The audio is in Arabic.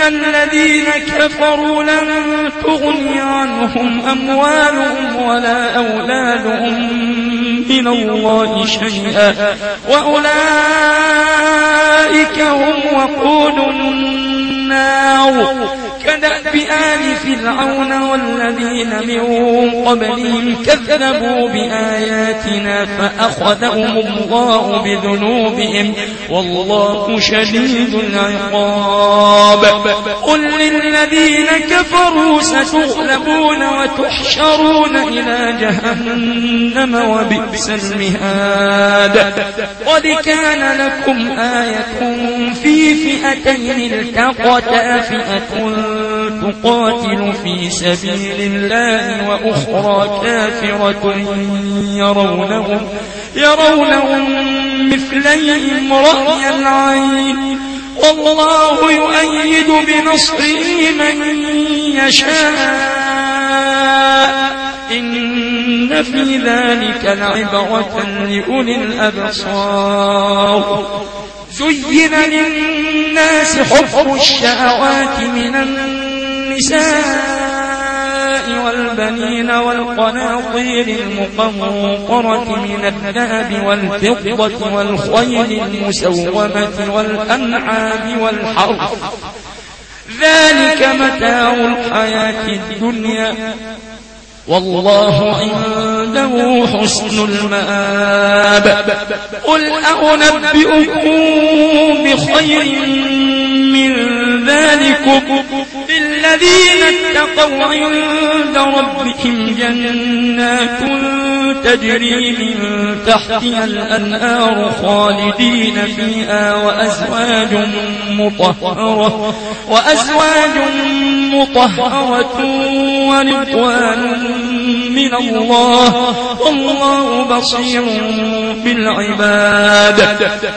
الذين كفروا لن تغني عنهم أموالهم ولا أولادهم من الله شيئا وأولئك هم وقود النار كدأب آل فرعون والذين من قبلهم كذبوا بآياتنا فأخذهم الله بذنوبهم والله شديد العقاب قل للذين كفروا ستغلبون وتحشرون إلى جهنم وبئس المهاد قد كان لكم آية في فئتين التقتا فئة تقاتل في سبيل الله وأخرى كافرة يرونهم مثليهم رأي العين والله يؤيد بنصره من يشاء إن في ذلك لعبرة لأولي الأبصار زين للناس حب الشهوات من النساء والبنين والقناطير المقنطرة من الذهب والفضة والخيل المسومة والأنعام والحرث ذلك متاع الحياة الدنيا والله عنده حسن المآب قل أنبئكم بخير من ذلكم للذين اتقوا عند ربهم جنات تجري من تحتها الأنهار خالدين فيها وأزواج مطهرة ورضوان من الله والله بصير بالعباد